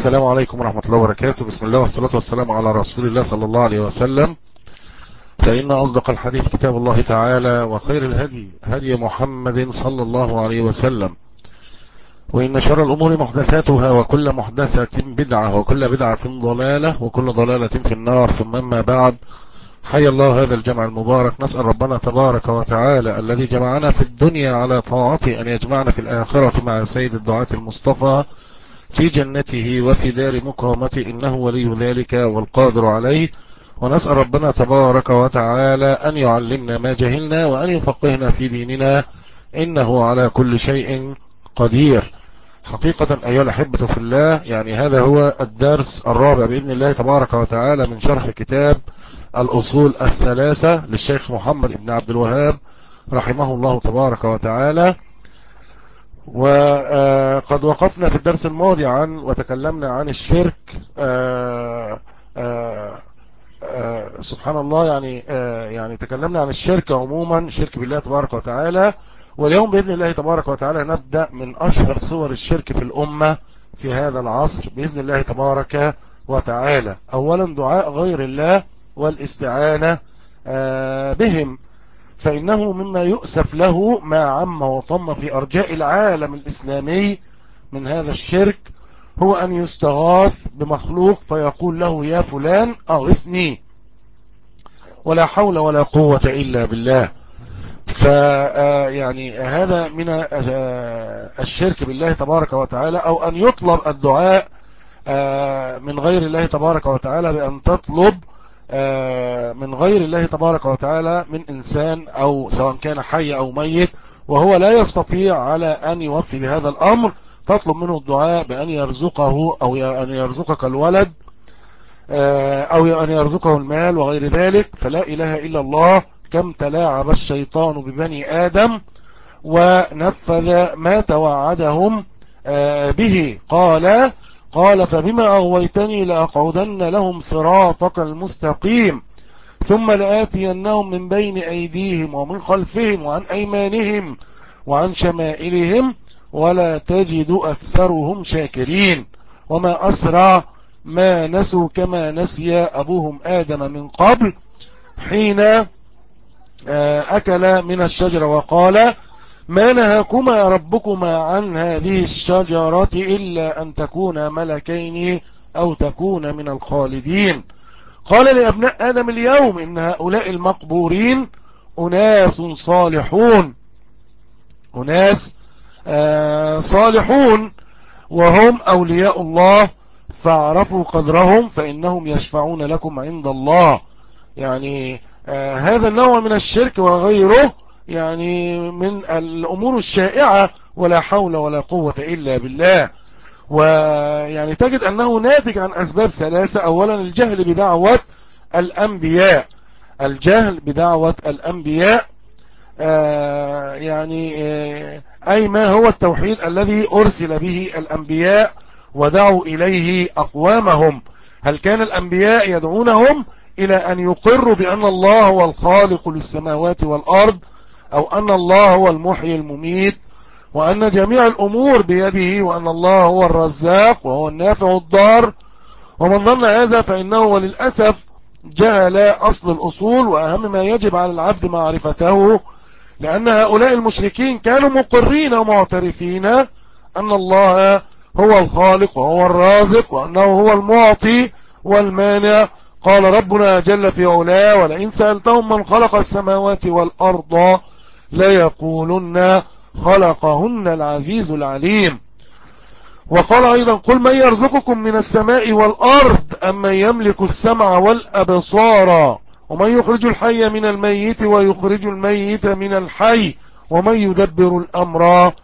السلام عليكم ورحمة الله وبركاته. بسم الله والصلاة والسلام على رسول الله صلى الله عليه وسلم. فإن أصدق الحديث كتاب الله تعالى، وخير الهدي هدي محمد صلى الله عليه وسلم، وإن شر الأمور محدثاتها، وكل محدثة بدعة، وكل بدعة ضلالة، وكل ضلالة في النار. ثم أما بعد، حي الله هذا الجمع المبارك. نسأل ربنا تبارك وتعالى الذي جمعنا في الدنيا على طاعته أن يجمعنا في الآخرة مع سيد الدعاة المصطفى في جنته وفي دار مكرمته، إنه ولي ذلك والقادر عليه. ونسأل ربنا تبارك وتعالى أن يعلمنا ما جهلنا وأن يفقهنا في ديننا، إنه على كل شيء قدير. حقيقة أيها الأحبة في الله، يعني هذا هو الدرس الرابع بإذن الله تبارك وتعالى من شرح كتاب الأصول الثلاثة للشيخ محمد بن عبد الوهاب رحمه الله تبارك وتعالى. وقد وقفنا في الدرس الماضي وتكلمنا عن الشرك. سبحان الله، يعني تكلمنا عن الشرك عموما، شرك بالله تبارك وتعالى. واليوم بإذن الله تبارك وتعالى نبدأ من أشهر صور الشرك في الأمة في هذا العصر بإذن الله تبارك وتعالى. أولا دعاء غير الله والاستعانة بهم، فإنه مما يؤسف له ما عم وطم في أرجاء العالم الإسلامي من هذا الشرك، هو أن يستغاث بمخلوق فيقول له يا فلان أغثني، ولا حول ولا قوة إلا بالله. يعني هذا من الشرك بالله تبارك وتعالى، أو أن يطلب الدعاء من غير الله تبارك وتعالى، بأن تطلب من غير الله تبارك وتعالى من إنسان، أو سواء كان حي أو ميت، وهو لا يستطيع على أن يوفي بهذا الأمر، تطلب منه الدعاء بأن يرزقه، أو أن يرزقك الولد، أو أن يرزقه المال وغير ذلك. فلا إله إلا الله. كم تلاعب الشيطان ببني آدم ونفذ ما توعدهم به. قال فبما أغويتني لأقعدن لهم صراطك المستقيم، ثم لآتينهم من بين أيديهم ومن خلفهم وعن أيمانهم وعن شمائلهم ولا تجد أكثرهم شاكرين. وما أسرع ما نسوا كما نسي أبوهم آدم من قبل، حين أكل من الشجرة وقال ما نهاكما ربكما عن هذه الشجرة إلا أن تكونا ملكين أو تكونا من الخالدين. قال لأبناء آدم اليوم إن هؤلاء المقبورين أناس صالحون، أناس صالحون، وهم أولياء الله، فاعرفوا قدرهم فإنهم يشفعون لكم عند الله. يعني هذا النوع من الشرك وغيره يعني من الأمور الشائعة، ولا حول ولا قوة إلا بالله. ويعني تجد أنه ناتج عن أسباب ثلاثة. أولا الجهل بدعوة الأنبياء، الجهل بدعوة الأنبياء، يعني أي ما هو التوحيد الذي أرسل به الأنبياء ودعوا إليه أقوامهم. هل كان الأنبياء يدعونهم إلى أن يقروا بأن الله هو الخالق للسماوات والأرض، أو أن الله هو المحيي المميت، وأن جميع الأمور بيده، وأن الله هو الرزاق وهو النافع الضار؟ ومن ظن هذا فإنه وللأسف جهل أصل الأصول وأهم ما يجب على العبد معرفته، لأن هؤلاء المشركين كانوا مقرين ومعترفين أن الله هو الخالق وهو الرازق، وأنه هو المعطي والمانع. قال ربنا جل في علاه ولئن سألتهم من خلق السماوات والأرض ليقولن خلقهن العزيز العليم. وقال أيضا قل من يرزقكم من السماء والأرض أم من يملك السمع والأبصار ومن يخرج الحي من الميت ويخرج الميت من الحي ومن يدبر الأمر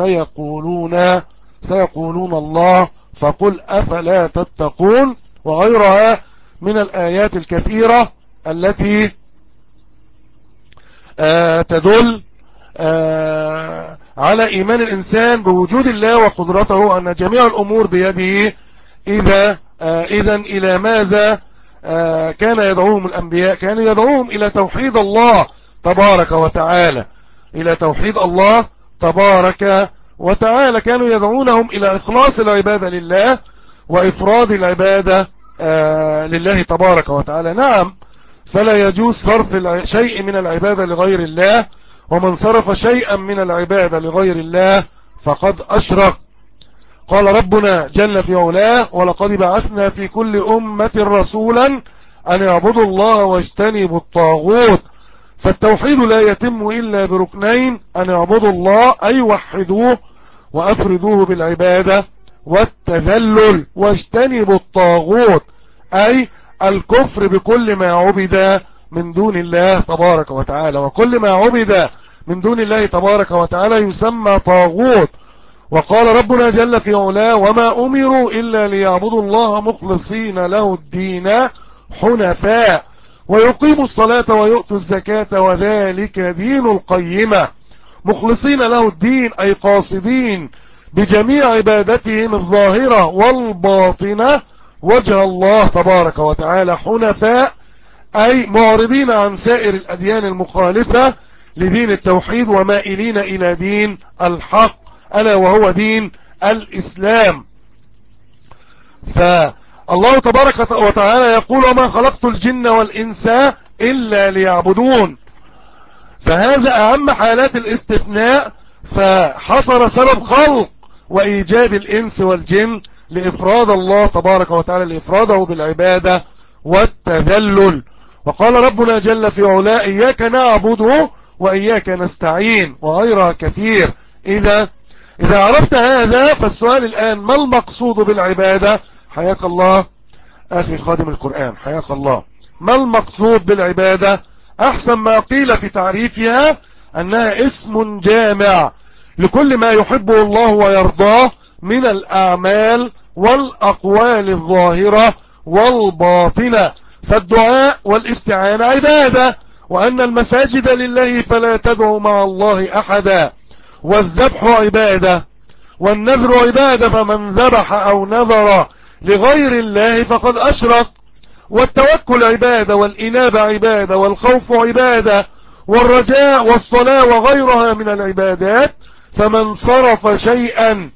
سيقولون الله فقل أفلا تتقون. وغيرها من الآيات الكثيرة التي تدل على إيمان الإنسان بوجود الله وقدرته، أن جميع الأمور بيده. إذن إلى ماذا كان يدعوهم الأنبياء؟ كان يدعوهم إلى توحيد الله تبارك وتعالى، إلى توحيد الله تبارك وتعالى. كانوا يدعونهم إلى إخلاص العبادة لله، وإفراد العبادة لله تبارك وتعالى. نعم، فلا يجوز صرف شيء من العبادة لغير الله، ومن صرف شيئا من العبادة لغير الله فقد أشرك. قال ربنا جل في علاه: ولقد بعثنا في كل أمة رسولا أن يعبدوا الله واجتنبوا الطاغوت. فالتوحيد لا يتم إلا بركنين: أن يعبدوا الله أي وحدوه وأفردوه بالعبادة، والتذلل، واجتنبوا الطاغوت أي الكفر بكل ما عبد من دون الله تبارك وتعالى. وكل ما عبد من دون الله تبارك وتعالى يسمى طاغوت. وقال ربنا جل في علاه: وما أمروا إلا ليعبدوا الله مخلصين له الدين حنفاء ويقيموا الصلاة ويؤتوا الزكاة وذلك دين القيمة. مخلصين له الدين أي قاصدين بجميع عبادتهم الظاهرة والباطنة وجه الله تبارك وتعالى، حنفاء أي معرضين عن سائر الأديان المخالفة لدين التوحيد ومائلين إلى دين الحق ألا وهو دين الإسلام. فالله تبارك وتعالى يقول: وما خلقت الجن والإنس إلا ليعبدون. فهذا أهم حالات الاستثناء، فحصر سبب خلق وإيجاد الإنس والجن لإفراد الله تبارك وتعالى، لإفراده بالعبادة والتذلل. وقال ربنا جل في علاه: إياك نعبد وإياك نستعين، وغيرها كثير. إذا عرفت هذا فالسؤال الآن: ما المقصود بالعبادة؟ حياك الله أخي خادم القرآن، حياك الله. ما المقصود بالعبادة؟ أحسن ما قيل في تعريفها أنها اسم جامع لكل ما يحبه الله ويرضاه من الأعمال والأقوال الظاهرة والباطنة. فالدعاء والاستعانة عبادة، وأن المساجد لله فلا تدعوا مع الله أحدا، والذبح عبادة، والنذر عبادة، فمن ذبح أو نذر لغير الله فقد أشرك. والتوكل عبادة، والإنابة عبادة، والخوف عبادة، والرجاء والصلاة وغيرها من العبادات. فمن صرف شيئا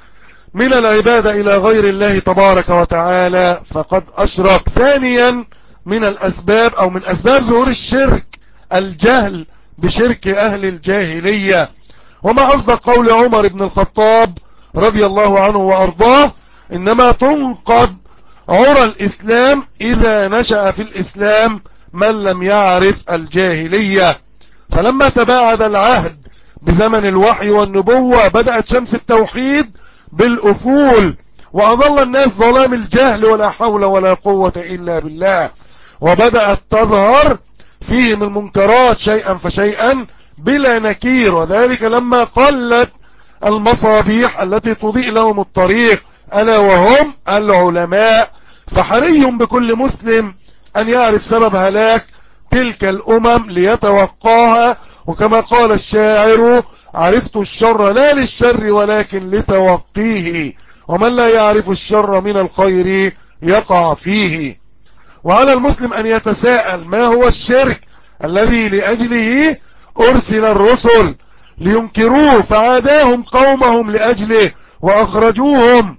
من العبادة إلى غير الله تبارك وتعالى فقد أشرك. ثانيا من الأسباب أو من أسباب ظهور الشرك الجهل بشرك أهل الجاهلية. وما أصدق قول عمر بن الخطاب رضي الله عنه وأرضاه: إنما تنقض عرى الإسلام إذا نشأ في الإسلام من لم يعرف الجاهلية. فلما تباعد العهد بزمن الوحي والنبوة بدأت شمس التوحيد بالأفول، وأظل الناس ظلام الجهل ولا حول ولا قوة إلا بالله، وبدأت تظهر فيهم المنكرات شيئا فشيئا بلا نكير. وذلك لما قلت المصابيح التي تضيء لهم الطريق ألا وهم العلماء. فحري بكل مسلم أن يعرف سبب هلاك تلك الأمم ليتوقاها. وكما قال الشاعر: عرفت الشر لا للشر ولكن لتوقيه، ومن لا يعرف الشر من الخير يقع فيه. وعلى المسلم أن يتساءل: ما هو الشرك الذي لأجله أرسل الرسل لينكروه فعاداهم قومهم لأجله وأخرجوهم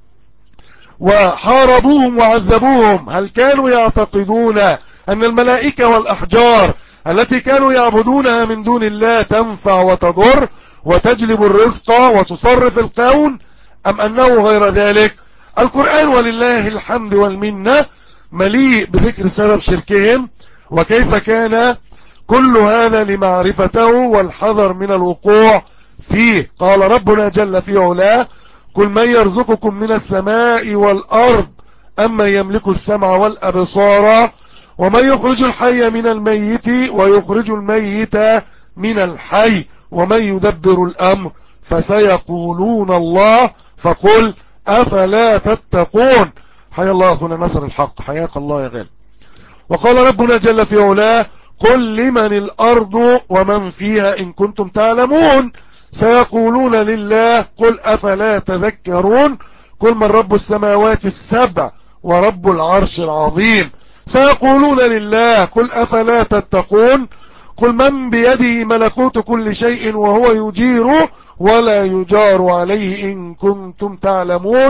وحاربوهم وعذبوهم؟ هل كانوا يعتقدون أن الملائكة والأحجار التي كانوا يعبدونها من دون الله تنفع وتضر وتجلب الرزق وتصرف الكون، أم أنه غير ذلك؟ القرآن ولله الحمد والمنة مليء بذكر سبب شركهم وكيف كان كل هذا لمعرفته والحذر من الوقوع فيه. قال ربنا جل في علاه: قل من يرزقكم من السماء والأرض أما يملك السمع والأبصار ومن يخرج الحي من الميت ويخرج الميت من الحي ومن يدبر الأمر فسيقولون الله فقل أفلا تتقون. حيا الله أخونا نصر الحق، حياك الله يا غالي. وقال ربنا جل في علاه: قل لمن الأرض ومن فيها إن كنتم تعلمون سيقولون لله قل أفلا تذكرون. قل من رب السماوات السبع ورب العرش العظيم سيقولون لله قل أفلا تتقون. قل من بيده ملكوت كل شيء وهو يجير ولا يجار عليه إن كنتم تعلمون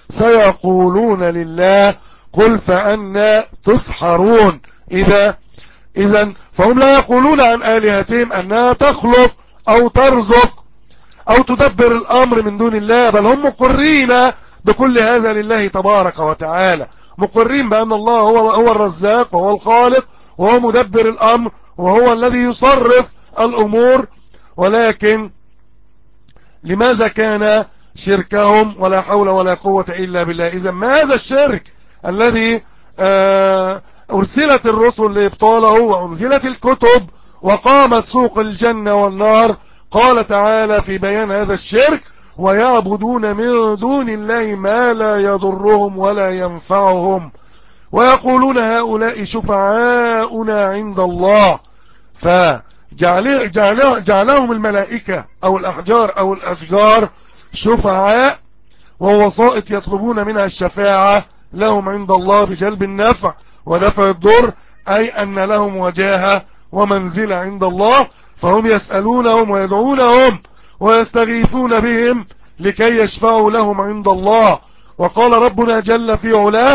سيقولون لله قل فأنا تسحرون. إذا فهم لا يقولون عن آلهتهم أنها تخلق أو ترزق أو تدبر الأمر من دون الله، بل هم مقرين بكل هذا لله تبارك وتعالى، مقرين بأن الله هو الرزاق وهو الخالق وهو مدبر الأمر وهو الذي يصرف الأمور. ولكن لماذا كان شركهم ولا حول ولا قوة إلا بالله؟ إذا ما هذا الشرك الذي أرسلت الرسل لإبطاله وأنزلت الكتب وقامت سوق الجنة والنار؟ قال تعالى في بيان هذا الشرك: ويعبدون من دون الله ما لا يضرهم ولا ينفعهم ويقولون هؤلاء شفعاؤنا عند الله. فجعلهم الملائكة أو الأحجار أو الأشجار شفعاء ووسائط يطلبون منها الشفاعة لهم عند الله بجلب النفع ودفع الضر، أي أن لهم وجاهة ومنزلة عند الله، فهم يسألونهم ويدعونهم ويستغيثون بهم لكي يشفعوا لهم عند الله. وقال ربنا جل في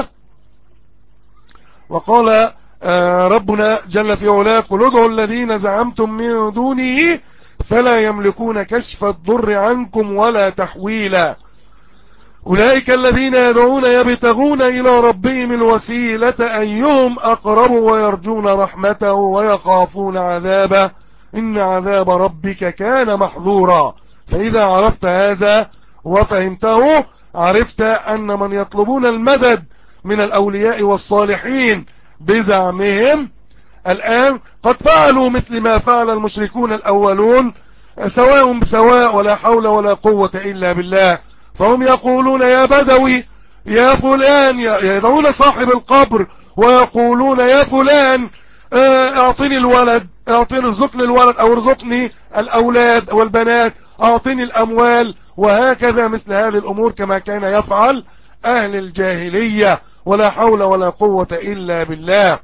علاه قل ادعوا الذين زعمتم من دونه فلا يملكون كشف الضر عنكم ولا تحويلا أولئك الذين يدعون يبتغون إلى ربهم الوسيلة أيهم أقرب ويرجون رحمته ويخافون عذابه إن عذاب ربك كان محذورا. فإذا عرفت هذا وفهمته عرفت أن من يطلبون المدد من الأولياء والصالحين بزعمهم الآن قد فعلوا مثل ما فعل المشركون الأولون سواء بسواء ولا حول ولا قوة إلا بالله. فهم يقولون يا بدوي يا فلان، يدعون صاحب القبر ويقولون يا فلان اعطني الولد، ارزقني الولد او ارزقني الاولاد والبنات، اعطني الاموال، وهكذا مثل هذه الامور كما كان يفعل اهل الجاهلية ولا حول ولا قوة الا بالله.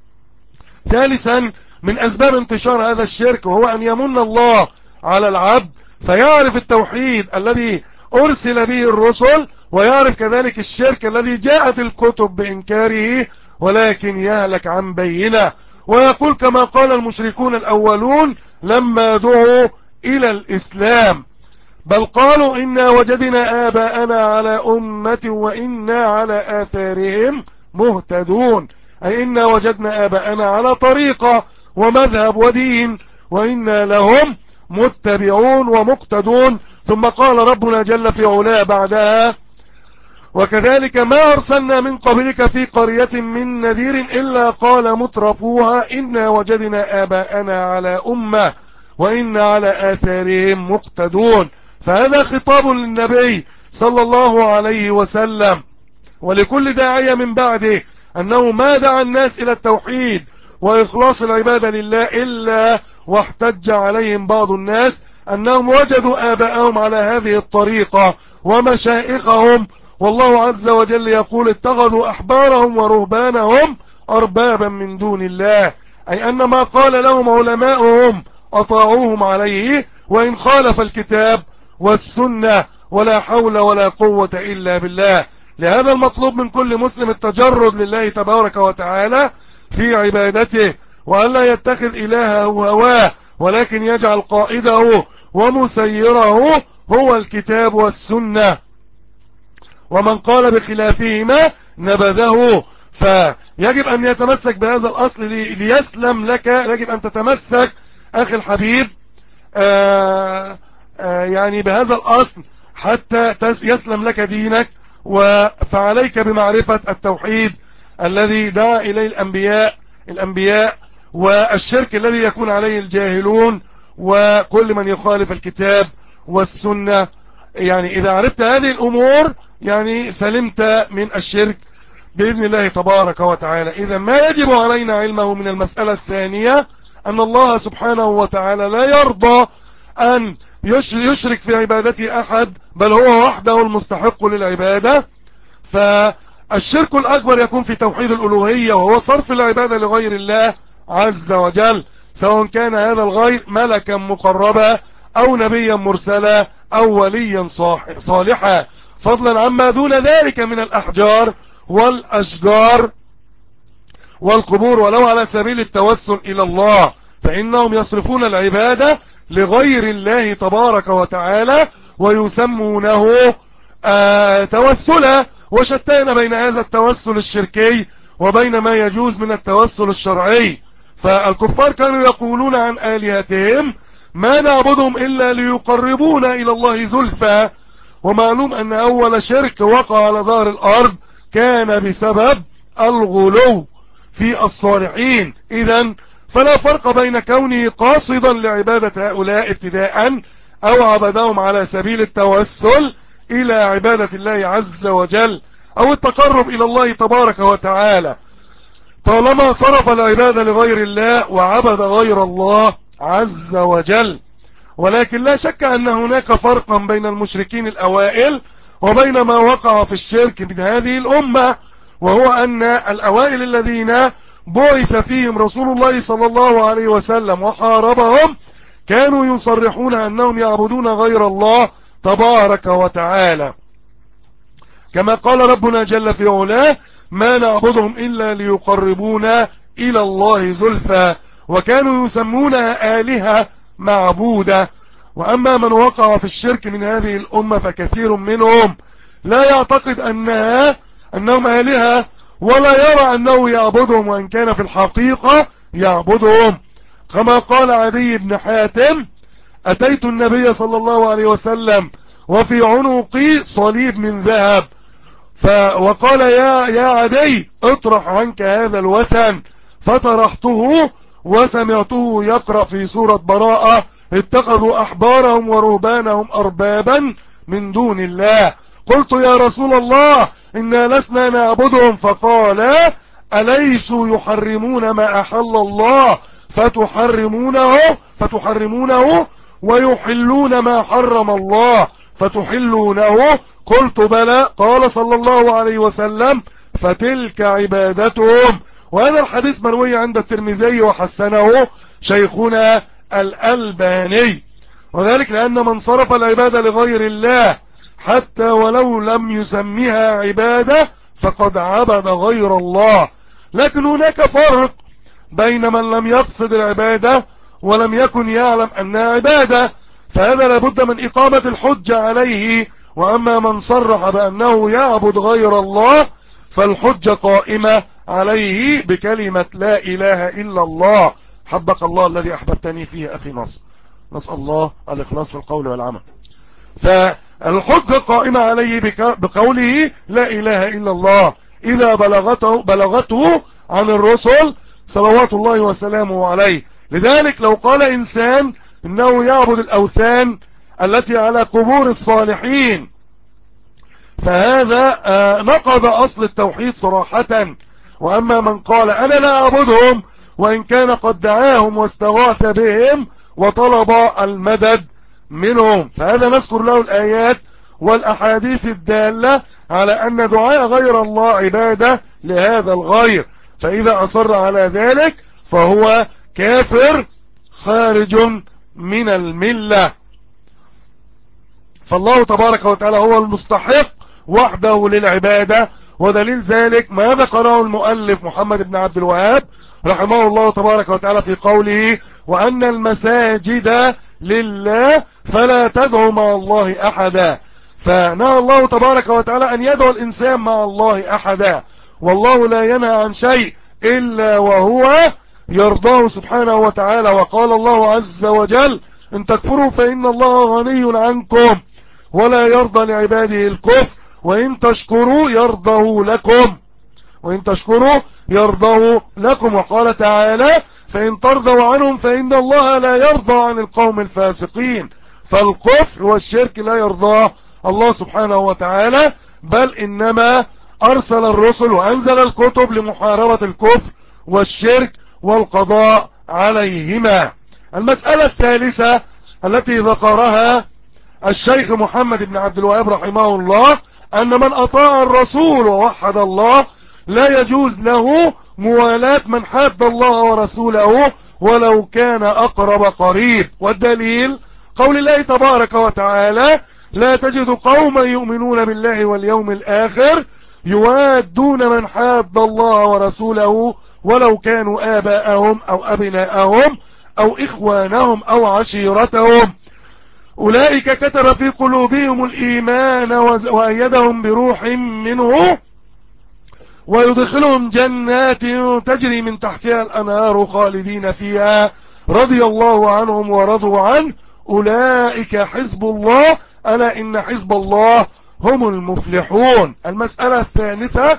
ثالثا من اسباب انتشار هذا الشرك وهو ان يمن الله على العبد فيعرف التوحيد الذي أرسل به الرسل ويعرف كذلك الشرك الذي جاءت الكتب بإنكاره، ولكن يهلك عن بينه ويقول كما قال المشركون الأولون لما دعوا إلى الإسلام، بل قالوا إنا وجدنا آباءنا على أمة وإنا على آثارهم مهتدون، أي إنا وجدنا آباءنا على طريقة ومذهب ودين وإنا لهم متبعون ومقتدون. ثم قال ربنا جل في علاه بعدها: وكذلك ما أرسلنا من قبلك في قرية من نذير إلا قال مترفوها إنا وجدنا آباءنا على أمة وإنا على آثارهم مقتدون. فهذا خطاب للنبي صلى الله عليه وسلم ولكل داعية من بعده أنه ما دعا الناس إلى التوحيد وإخلاص العبادة لله إلا واحتج عليهم بعض الناس أنهم وجدوا آباءهم على هذه الطريقة ومشائخهم، والله عز وجل يقول اتخذوا أحبارهم ورهبانهم أربابا من دون الله، أي أن ما قال لهم علماؤهم أطاعوهم عليه وإن خالف الكتاب والسنة ولا حول ولا قوة إلا بالله. لهذا المطلوب من كل مسلم التجرد لله تبارك وتعالى في عبادته وأن لا يتخذ إلهه هواه، ولكن يجعل قائده ومسيره هو الكتاب والسنة، ومن قال بخلافهما نبذه. فيجب أن يتمسك بهذا الأصل ليسلم لك، يجب أن تتمسك أخي الحبيب يعني بهذا الأصل حتى يسلم لك دينك. فعليك بمعرفة التوحيد الذي دعا إليه الأنبياء والشرك الذي يكون عليه الجاهلون وكل من يخالف الكتاب والسنة. يعني إذا عرفت هذه الأمور يعني سلمت من الشرك بإذن الله تبارك وتعالى. إذا ما يجب علينا علمه من المسألة الثانية أن الله سبحانه وتعالى لا يرضى أن يشرك في عبادته أحد، بل هو وحده المستحق للعبادة. فالشرك الأكبر يكون في توحيد الألوهية وهو صرف العبادة لغير الله عز وجل، سواء كان هذا الغير ملكا مقربا أو نبيا مرسلا أو وليا صالحا. فضلا عما دون ذلك من الأحجار والأشجار والقبور ولو على سبيل التوسل إلى الله، فإنهم يصرفون العبادة لغير الله تبارك وتعالى ويسمونه توسلا. وشتان بين هذا التوسل الشركي وبين ما يجوز من التوسل الشرعي. فالكفار كانوا يقولون عن آلهتهم ما نعبدهم إلا ليقربونا إلى الله زلفى، ومعلوم أن أول شرك وقع على ظهر الأرض كان بسبب الغلو في الصالحين. إذن فلا فرق بين كونه قاصدا لعبادة هؤلاء ابتداء أو عبدهم على سبيل التوسل إلى عبادة الله عز وجل أو التقرب إلى الله تبارك وتعالى، طالما صرف العبادة لغير الله وعبد غير الله عز وجل. ولكن لا شك أن هناك فرقا بين المشركين الأوائل وبين ما وقع في الشرك من هذه الأمة، وهو أن الأوائل الذين بعث فيهم رسول الله صلى الله عليه وسلم وحاربهم كانوا يصرحون أنهم يعبدون غير الله تبارك وتعالى، كما قال ربنا جل في علاه ما نعبدهم إلا ليقربونا إلى الله زلفى، وكانوا يسمونها آلهة معبودة. وأما من وقع في الشرك من هذه الأمة فكثير منهم لا يعتقد أنهم آلهة ولا يرى أنه يعبدهم، وإن كان في الحقيقة يعبدهم، كما قال عدي بن حاتم أتيت النبي صلى الله عليه وسلم وفي عنقي صليب من ذهب وقال يا عدي اطرح عنك هذا الوثن، فطرحته وسمعته يقرأ في سورة براءة اتخذوا أحبارهم ورهبانهم أربابا من دون الله. قلت يا رسول الله إنا لسنا نعبدهم، فقال أليسوا يحرمون ما أحل الله فتحرمونه ويحلون ما حرم الله فتحلونه؟ قلت بلى. قال صلى الله عليه وسلم فتلك عبادتهم. وهذا الحديث مروي عند الترمذي وحسنه شيخنا الألباني، وذلك لأن من صرف العبادة لغير الله حتى ولو لم يسميها عبادة فقد عبد غير الله. لكن هناك فرق بين من لم يقصد العبادة ولم يكن يعلم أنها عبادة، فهذا لابد من إقامة الحجة عليه. وأما من صرح بأنه يعبد غير الله فالحجة قائمة عليه بكلمة لا إله إلا الله. حبك الله الذي أحببتني فيه أخي ناصر، نسأل الله الإخلاص في القول والعمل. فالحجة قائمة عليه بقوله لا إله إلا الله إذا بلغته عن الرسل صلوات الله وسلامه عليه. لذلك لو قال إنسان إنه يعبد الأوثان التي على قبور الصالحين فهذا نقض أصل التوحيد صراحة. وأما من قال أنا لا أعبدهم وإن كان قد دعاهم واستغاث بهم وطلب المدد منهم فهذا نذكر له الآيات والأحاديث الدالة على أن دعاء غير الله عبادة لهذا الغير، فإذا أصر على ذلك فهو كافر خارج من الملة. فالله تبارك وتعالى هو المستحق وحده للعبادة، ودليل ذلك ما ذكره المؤلف محمد بن عبد الوهاب رحمه الله تبارك وتعالى في قوله وأن المساجد لله فلا تدعوا مع الله أحدا. فنهى الله تبارك وتعالى أن يدعو الإنسان مع الله أحدا، والله لا ينهى عن شيء إلا وهو يرضاه سبحانه وتعالى. وقال الله عز وجل إن تكفروا فإن الله غني عنكم ولا يرضى لعباده الكفر وإن تشكروا يرضه لكم وقال تعالى فإن ترضوا عنهم فإن الله لا يرضى عن القوم الفاسقين. فالكفر والشرك لا يرضاه الله سبحانه وتعالى، بل إنما أرسل الرسل وأنزل الكتب لمحاربة الكفر والشرك والقضاء عليهما. المسألة الثالثة التي ذكرها الشيخ محمد بن عبد الوهاب رحمه الله أن من أطاع الرسول ووحد الله لا يجوز له موالاة من حاد الله ورسوله ولو كان أقرب قريب. والدليل قول الله تبارك وتعالى لا تجد قوما يؤمنون بالله واليوم الآخر يوادون من حاد الله ورسوله ولو كانوا آباءهم أو أبناءهم أو إخوانهم أو عشيرتهم أولئك كتب في قلوبهم الإيمان وأيدهم بروح منه ويدخلهم جنات تجري من تحتها الأنهار خالدين فيها رضي الله عنهم ورضوا عنه أولئك حزب الله ألا إن حزب الله هم المفلحون. المسألة الثالثة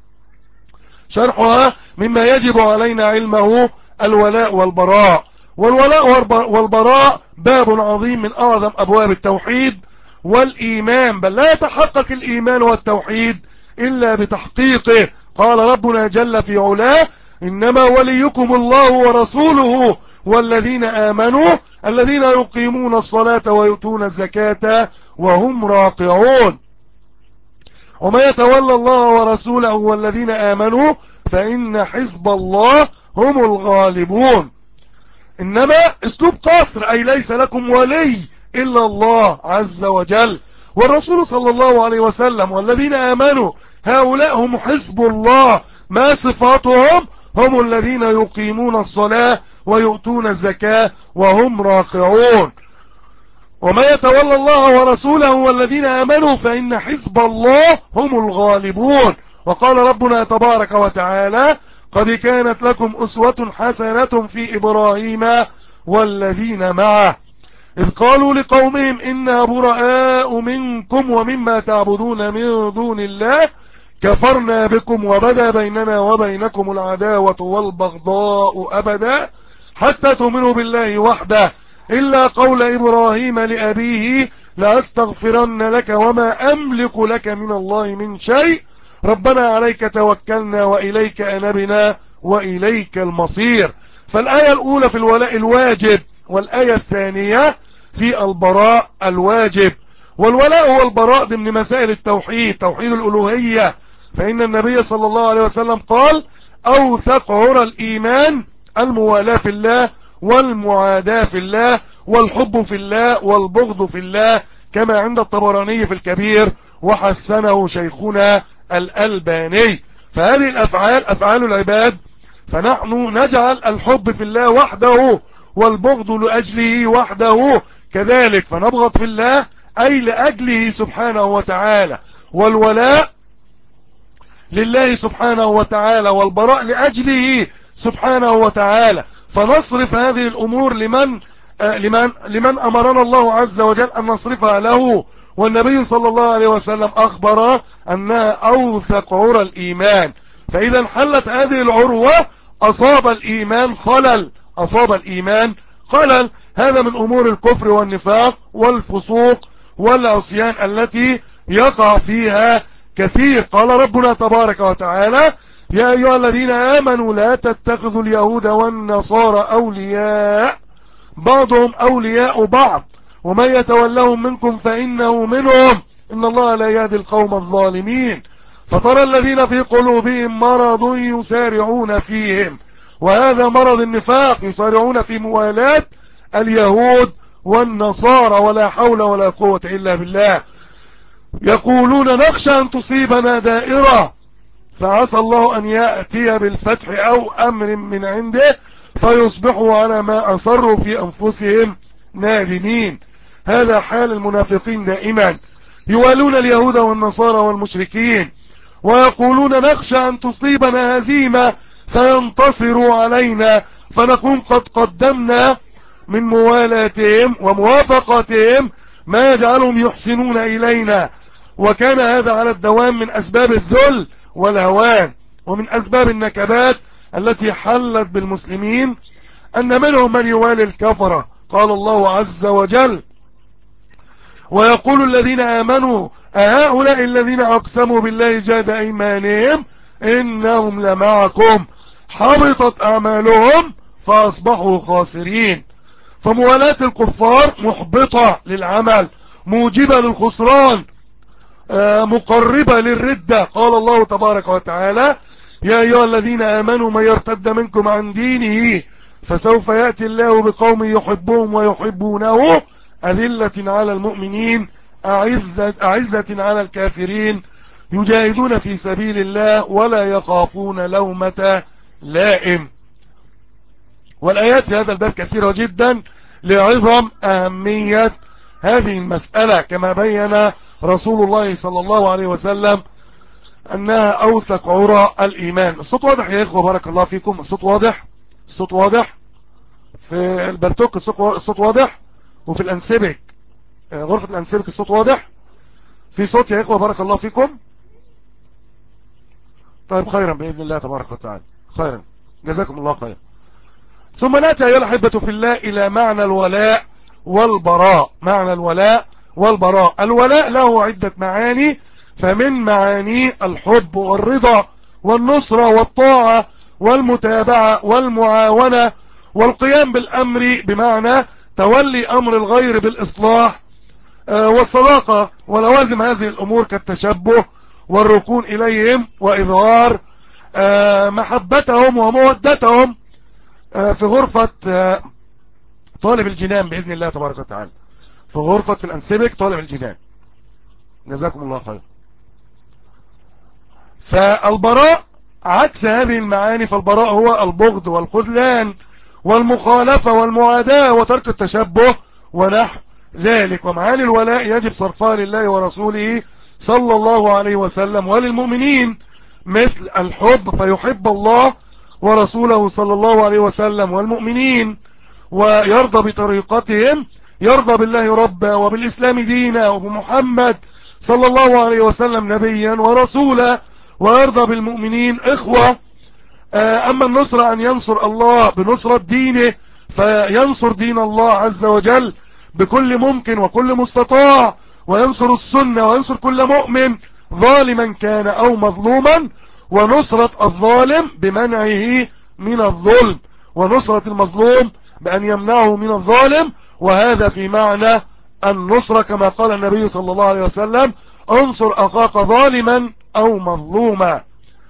شرحها مما يجب علينا علمه الولاء والبراء. والولاء والبراء باب عظيم من أعظم أبواب التوحيد والإيمان، بل لا يتحقق الإيمان والتوحيد إلا بتحقيقه. قال ربنا جل في علاه إنما وليكم الله ورسوله والذين آمنوا الذين يقيمون الصلاة ويؤتون الزكاة وهم راكعون. وما يتولى الله ورسوله والذين آمنوا فإن حزب الله هم الغالبون. إنما اسلوب قصر، أي ليس لكم ولي إلا الله عز وجل والرسول صلى الله عليه وسلم والذين آمنوا هؤلاء هم حزب الله. ما صفاتهم؟ هم الذين يقيمون الصلاة ويؤتون الزكاة وهم راكعون. وما يتولى الله ورسوله والذين آمنوا فإن حزب الله هم الغالبون. وقال ربنا تبارك وتعالى قد كانت لكم أسوة حسنة في إبراهيم والذين معه إذ قالوا لقومهم إنا براء منكم ومما تعبدون من دون الله كفرنا بكم وبدا بيننا وبينكم العداوة والبغضاء أبدا حتى تؤمنوا بالله وحده إلا قول إبراهيم لأبيه لأستغفرن لك وما أملك لك من الله من شيء ربنا عليك توكلنا وإليك أنبنا وإليك المصير. فالآية الأولى في الولاء الواجب والآية الثانية في البراء الواجب. والولاء والبراء ضمن مسائل التوحيد، توحيد الألوهية، فإن النبي صلى الله عليه وسلم قال أوثق عرى الإيمان الموالاة في الله والمعاداة في الله والحب في الله والبغض في الله كما عند الطبراني في الكبير وحسنه شيخنا الألباني. فهذه الأفعال أفعال العباد، فنحن نجعل الحب في الله وحده والبغض لأجله وحده كذلك، فنبغض في الله أي لأجله سبحانه وتعالى، والولاء لله سبحانه وتعالى والبراء لأجله سبحانه وتعالى. فنصرف هذه الأمور لمن أمرنا الله عز وجل أن نصرفها له، والنبي صلى الله عليه وسلم أخبر أنها أوثق عرى الإيمان. فإذا انحلت هذه العروة أصاب الإيمان خلل. هذا من أمور الكفر والنفاق والفسوق والعصيان التي يقع فيها كثير. قال ربنا تبارك وتعالى يا أيها الذين آمنوا لا تتخذوا اليهود والنصارى أولياء بعضهم أولياء بعض ومن يتولهم منكم فإنه منهم إن الله لا يهدي القوم الظالمين. فترى الذين في قلوبهم مرض يسارعون فيهم، وهذا مرض النفاق، يسارعون في موالاة اليهود والنصارى ولا حول ولا قوة إلا بالله. يقولون نخشى أن تصيبنا دائرة فعسى الله أن يأتي بالفتح أو أمر من عنده فيصبحوا على ما أصروا في أنفسهم نادمين. هذا حال المنافقين دائما، يوالون اليهود والنصارى والمشركين ويقولون نخشى أن تصيبنا هزيمة فينتصروا علينا فنكون قد قدمنا من موالاتهم وموافقتهم ما يجعلهم يحسنون إلينا. وكان هذا على الدوام من أسباب الذل والهوان ومن أسباب النكبات التي حلت بالمسلمين أن منهم من يوالي الكفرة. قال الله عز وجل ويقول الذين آمنوا أهؤلاء الذين أقسموا بالله جهد أيمانهم إنهم لمعكم حبطت أعمالهم فأصبحوا خاسرين. فموالاة الكفار محبطة للعمل، موجبة للخسران، مقربة للردة. قال الله تبارك وتعالى يا أيها الذين آمنوا من يرتد منكم عن دينه فسوف يأتي الله بقوم يحبهم ويحبونه أذلة على المؤمنين أعزة على الكافرين يجاهدون في سبيل الله ولا يخافون لومة لائم. والآيات في هذا الباب كثيرة جدا لعظم أهمية هذه المسألة، كما بين رسول الله صلى الله عليه وسلم أنها أوثق عرى الإيمان. الصوت واضح يا إخوة؟ بارك الله فيكم. الصوت واضح؟ الصوت واضح في البرتوك؟ الصوت واضح؟ وفي الأنسبك، غرفة الأنسبك، الصوت واضح؟ في صوت يا إخوة؟ بارك الله فيكم. طيب خيرا بإذن الله تبارك وتعالى، خيرا، جزاكم الله خير. ثم نأتي أيها الأحبة في الله إلى معنى الولاء والبراء. معنى الولاء والبراء. الولاء له عدة معاني، فمن معاني الحب والرضا والنصرة والطاعة والمتابعة والمعاونة والقيام بالأمر بمعنى تولي أمر الغير بالإصلاح والصداقة، ولوازم هذه الأمور كالتشبه والركون إليهم وإظهار محبتهم ومودتهم في غرفة طالب الجنان بإذن الله تبارك وتعالى، في غرفة في الأنسبك طالب الجنان، جزاكم الله خير. فالبراء عكس هذه المعاني، فالبراء هو البغض والخذلان والمخالفة والمعاداة وترك التشبه ونحو ذلك. ومعاني الولاء يجب صرفها لله ورسوله صلى الله عليه وسلم وللمؤمنين، مثل الحب فيحب الله ورسوله صلى الله عليه وسلم والمؤمنين ويرضى بطريقتهم، يرضى بالله ربا وبالإسلام دينا وبمحمد صلى الله عليه وسلم نبيا ورسولا، ويرضى بالمؤمنين إخوة. أما النصر أن ينصر الله بنصرة دينه، فينصر دين الله عز وجل بكل ممكن وكل مستطاع، وينصر السنة وينصر كل مؤمن ظالما كان أو مظلوما، ونصرة الظالم بمنعه من الظلم، ونصرة المظلوم بأن يمنعه من الظالم. وهذا في معنى النصرة، كما قال النبي صلى الله عليه وسلم: انصر أخاك ظالما أو مظلوما.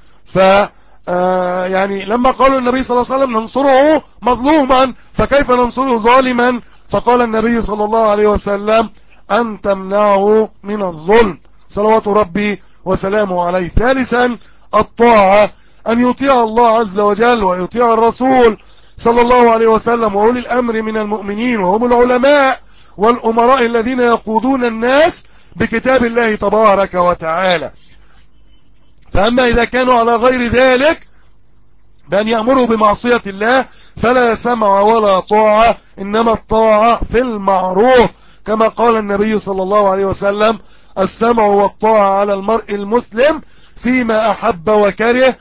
يعني لما قالوا النبي صلى الله عليه وسلم ننصره مظلوما، فكيف ننصره ظالما؟ فقال النبي صلى الله عليه وسلم: أن تمنعه من الظلم، صلوات ربي وسلامه عليه. ثالثا الطاعة، أن يطيع الله عز وجل ويطيع الرسول صلى الله عليه وسلم وأولي الأمر من المؤمنين، وهم العلماء والأمراء الذين يقودون الناس بكتاب الله تبارك وتعالى. فأما إذا كانوا على غير ذلك بأن يأمروا بمعصية الله فلا سمع ولا طاعة، إنما الطاعة في المعروف، كما قال النبي صلى الله عليه وسلم: السمع والطاعة على المرء المسلم فيما أحب وكره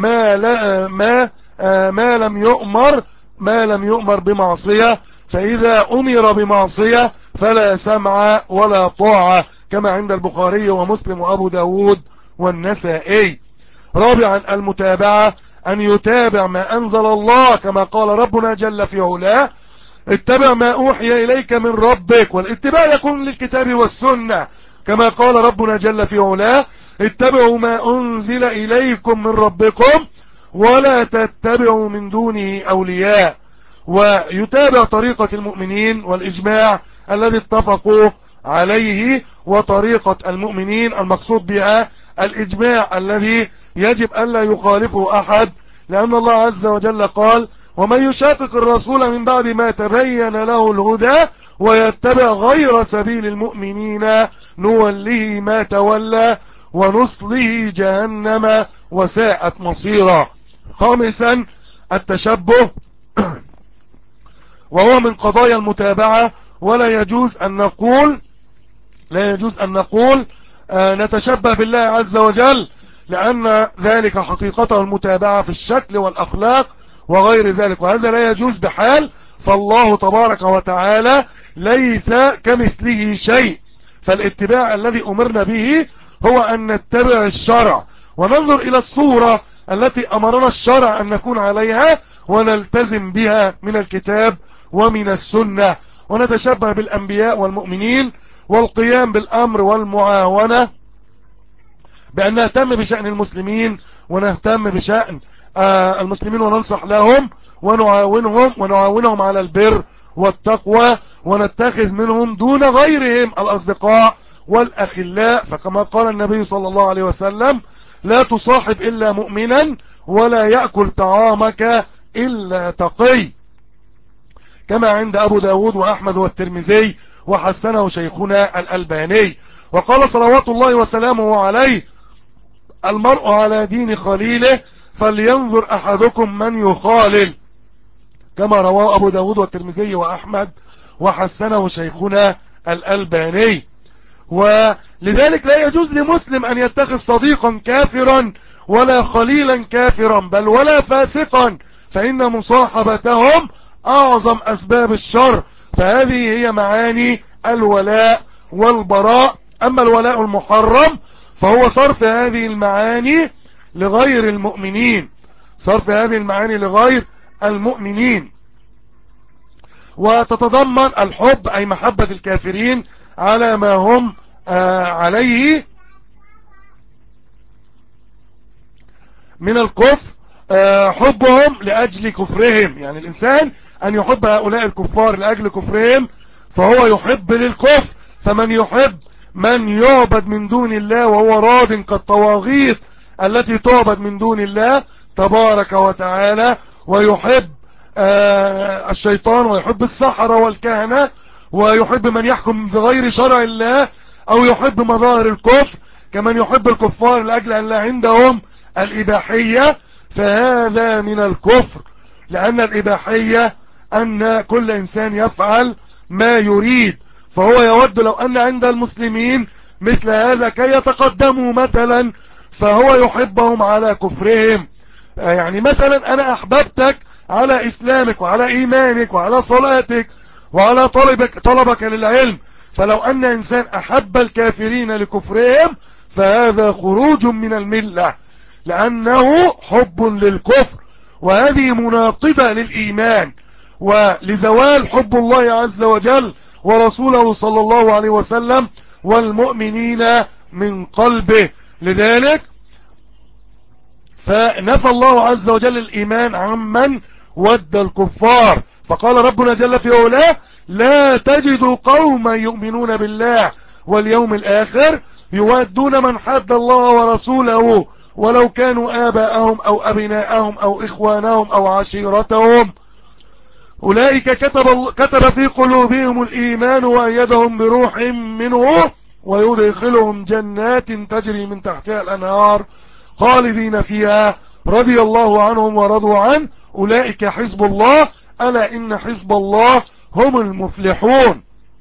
ما لم يؤمر بمعصية، فإذا أمر بمعصية فلا سمع ولا طاعة، كما عند البخاري ومسلم وأبو داود والنسائي. رابعا المتابعة، أن يتابع ما أنزل الله، كما قال ربنا جل في علاه: اتبع ما أوحي إليك من ربك. والاتباع يكون للكتاب والسنة، كما قال ربنا جل في علاه: اتبعوا ما أنزل إليكم من ربكم ولا تتبعوا من دونه أولياء. ويتابع طريقة المؤمنين والإجماع الذي اتفقوا عليه. وطريقة المؤمنين المقصود بها الإجماع الذي يجب ألا يخالفه أحد، لأن الله عز وجل قال: ومن يشاقق الرسول من بعد ما تبين له الهدى ويتبع غير سبيل المؤمنين نوله ما تولى ونصله جهنم وساءت مصيرا. خامسا التشبه، وهو من قضايا المتابعة، ولا يجوز أن نقول نتشبه بالله عز وجل، لأن ذلك حقيقته المتابعة في الشكل والأخلاق وغير ذلك، وهذا لا يجوز بحال. فالله تبارك وتعالى ليس كمثله شيء، فالاتباع الذي أمرنا به هو أن نتبع الشرع وننظر إلى الصورة التي أمرنا الشرع أن نكون عليها ونلتزم بها من الكتاب ومن السنة، ونتشبه بالأنبياء والمؤمنين، والقيام بالأمر والمعاونة بأن نهتم بشأن المسلمين ونهتم بشأن المسلمين وننصح لهم ونعاونهم على البر والتقوى، ونتخذ منهم دون غيرهم الأصدقاء والأخلاء، فكما قال النبي صلى الله عليه وسلم: لا تصاحب إلا مؤمنا ولا يأكل طعامك إلا تقي، كما عند أبو داود وأحمد والترمذي وحسنه شيخنا الألباني. وقال صلوات الله وسلامه عليه: المرء على دين خليله فلينظر أحدكم من يخالل، كما رواه أبو داود والترمذي وأحمد وحسنه شيخنا الألباني. ولذلك لا يجوز لمسلم أن يتخذ صديقا كافرا ولا خليلا كافرا، بل ولا فاسقا، فإن مصاحبتهم أعظم أسباب الشر. فهذه هي معاني الولاء والبراء. أما الولاء المحرم فهو صرف هذه المعاني لغير المؤمنين، صرف هذه المعاني لغير المؤمنين. وتتضمن الحب أي محبة الكافرين على ما هم عليه من الكفر، حبهم لأجل كفرهم، يعني الإنسان أن يحب هؤلاء الكفار لأجل كفرهم فهو يحب للكفر. فمن يحب من يعبد من دون الله وهو راض كالطواغيت التي تعبد من دون الله تبارك وتعالى، ويحب الشيطان ويحب السحرة والكهنة ويحب من يحكم بغير شرع الله، أو يحب مظاهر الكفر كمن يحب الكفار لأجل أن لا عندهم الإباحية، فهذا من الكفر. لأن الإباحية أن كل إنسان يفعل ما يريد، فهو يود لو أن عند المسلمين مثل هذا كي يتقدموا مثلا، فهو يحبهم على كفرهم. يعني مثلا أنا أحببتك على إسلامك وعلى إيمانك وعلى صلاتك وعلى طلبك للعلم، فلو أن إنسان أحب الكافرين لكفرهم فهذا خروج من الملة، لأنه حب للكفر، وهذه مناقضة للإيمان ولزوال حب الله عز وجل ورسوله صلى الله عليه وسلم والمؤمنين من قلبه. لذلك فنفى الله عز وجل الإيمان عمن ود الكفار، فقال ربنا جل في علاه: لا تجد قوما يؤمنون بالله واليوم الآخر يودون من حد الله ورسوله ولو كانوا آباءهم أو أبناءهم أو إخوانهم أو عشيرتهم أولئك كتب في قلوبهم الإيمان وأيدهم بروح منه ويدخلهم جنات تجري من تحتها الأنهار خالدين فيها رضي الله عنهم ورضوا عنه أولئك حزب الله ألا إن حزب الله هم المفلحون.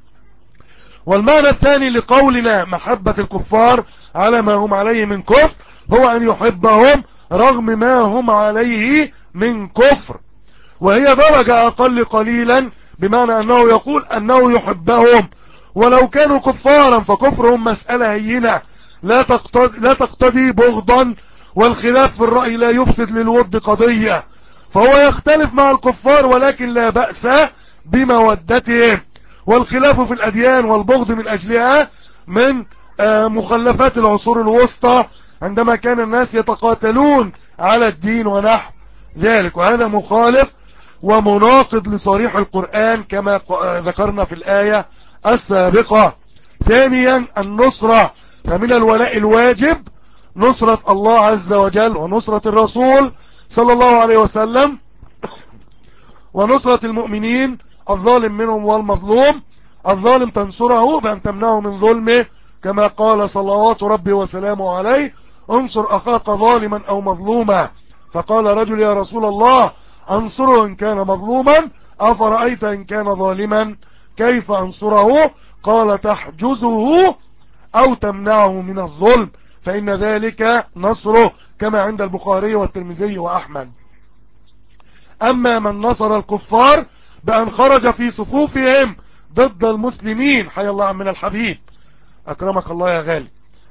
والمعنى الثاني لقولنا محبة الكفار على ما هم عليه من كفر هو أن يحبهم رغم ما هم عليه من كفر، وهي درجة أقل قليلا، بمعنى أنه يقول أنه يحبهم ولو كانوا كفارا، فكفرهم مسألة هينة لا تقتضي بغضا، والخلاف في الرأي لا يفسد للود قضية، فهو يختلف مع الكفار ولكن لا بأس بمودتهم. والخلاف في الأديان والبغض من أجلها من مخلفات العصور الوسطى عندما كان الناس يتقاتلون على الدين ونحو ذلك، وهذا مخالف ومناقض لصريح القرآن كما ذكرنا في الآية السابقة. ثانيا النصرة، فمن الولاء الواجب نصرة الله عز وجل ونصرة الرسول صلى الله عليه وسلم ونصرة المؤمنين، الظالم منهم والمظلوم. الظالم تنصره بأن تمنعه من ظلمه، كما قال صلوات ربي وسلامه عليه: انصر أخاك ظالما أو مظلوما. فقال رجل: يا رسول الله أنصره إن كان مظلوما، أفرأيت إن كان ظالما كيف أنصره؟ قال: تحجزه أو تمنعه من الظلم، فإن ذلك نصره، كما عند البخاري والترمذي وأحمد. أما من نصر الكفار بأن خرج في صفوفهم ضد المسلمين، حي الله عمنا الحبيب أكرمك الله يا غالي،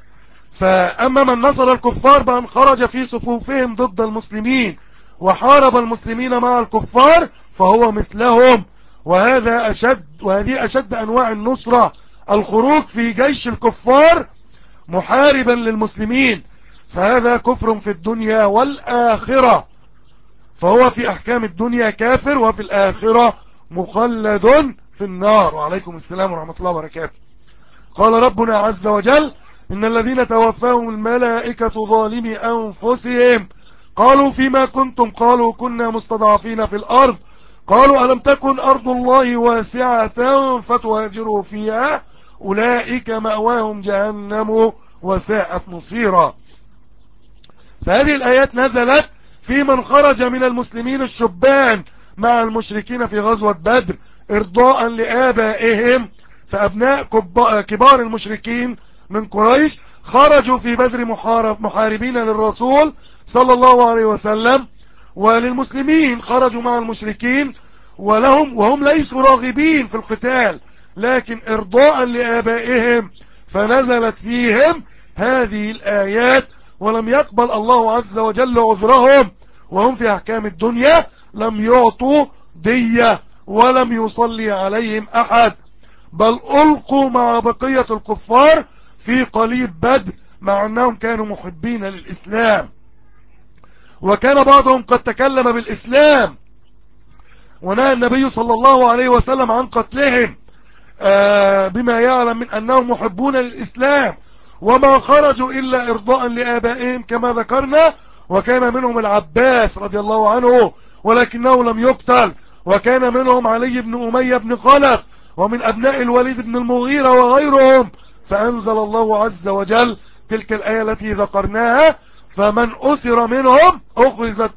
فأما من نصر الكفار بأن خرج في صفوفهم ضد المسلمين وحارب المسلمين مع الكفار فهو مثلهم، وهذه أشد أنواع النصرة، الخروج في جيش الكفار محاربا للمسلمين، فهذا كفر في الدنيا والآخرة، فهو في أحكام الدنيا كافر وفي الآخرة مخلد في النار. وعليكم السلام ورحمة الله وبركاته. قال ربنا عز وجل إن الذين توفاهم الملائكة ظالمي أنفسهم قالوا فيما كنتم قالوا كنا مستضعفين في الأرض قالوا ألم تكن أرض الله واسعة فتهاجروا فيها أولئك مأواهم جهنم وساءت مصيرا. فهذه الآيات نزلت في من خرج من المسلمين الشبان مع المشركين في غزوة بدر إرضاء لآبائهم، فأبناء كبار المشركين من قريش خرجوا في بدر محاربين للرسول صلى الله عليه وسلم، وللمسلمين خرجوا مع المشركين وهم ليسوا راغبين في القتال لكن إرضاء لآبائهم، فنزلت فيهم هذه الآيات ولم يقبل الله عز وجل عذرهم، وهم في أحكام الدنيا لم يعطوا دية ولم يصلي عليهم أحد، بل ألقوا مع بقية الكفار في قليب بدر مع أنهم كانوا محبين للإسلام، وكان بعضهم قد تكلم بالإسلام ونهى النبي صلى الله عليه وسلم عن قتلهم بما يعلم من أنهم محبون للإسلام، وما خرجوا إلا إرضاء لآبائهم كما ذكرنا، وكان منهم العباس رضي الله عنه ولكنه لم يقتل، وكان منهم علي بن أمية بن خلف، ومن أبناء الوليد بن المغيرة وغيرهم، فأنزل الله عز وجل تلك الآية التي ذكرناها فمن أسر منهم أخذت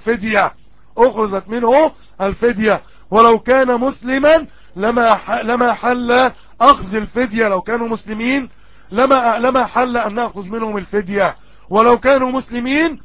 منه الفدية ولو كان مسلما لما حل أخذ الفدية، لو كانوا مسلمين لما حل أن نأخذ منهم الفدية، ولو كانوا مسلمين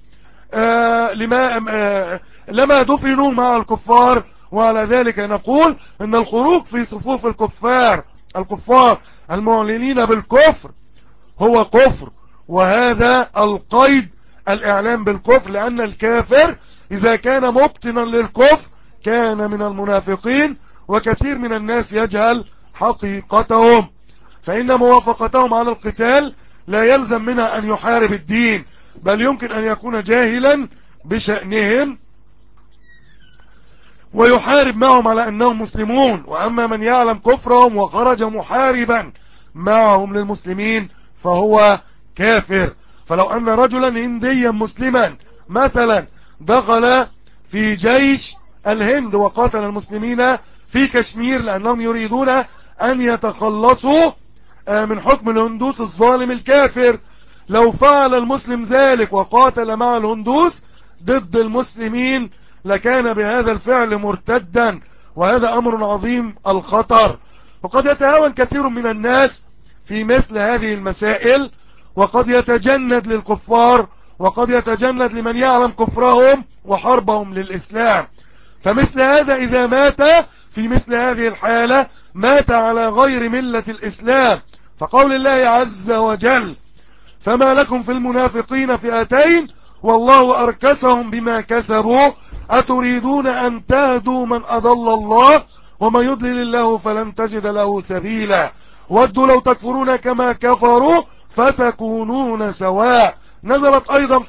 لما دفنوا مع الكفار. وعلى ذلك نقول ان الخروج في صفوف الكفار المعلنين بالكفر هو كفر، وهذا القيد الإعلام بالكفر، لأن الكافر إذا كان مبطنا للكفر كان من المنافقين، وكثير من الناس يجهل حقيقتهم، فإن موافقتهم على القتال لا يلزم منها أن يحارب الدين، بل يمكن أن يكون جاهلا بشأنهم ويحارب معهم على أنهم مسلمون. وأما من يعلم كفرهم وخرج محاربا معهم للمسلمين فهو كافر. فلو أن رجلا هنديا مسلما مثلا دخل في جيش الهند وقاتل المسلمين في كشمير لأنهم يريدون أن يتخلصوا من حكم الهندوس الظالم الكافر، لو فعل المسلم ذلك وقاتل مع الهندوس ضد المسلمين لكان بهذا الفعل مرتدا، وهذا أمر عظيم الخطر. وقد يتهاون كثير من الناس في مثل هذه المسائل، وقد يتجند للكفار، وقد يتجند لمن يعلم كفرهم وحربهم للإسلام، فمثل هذا إذا مات في مثل هذه الحالة مات على غير ملة الإسلام. فقول الله عز وجل فما لكم في المنافقين فئتين والله أركسهم بما كسبوا أتريدون أن تهدوا من أضل الله وما يضلل الله فلن تجد له سبيلا ودوا لو تكفرون كما كفروا فتكونون سواء. نزلت أيضا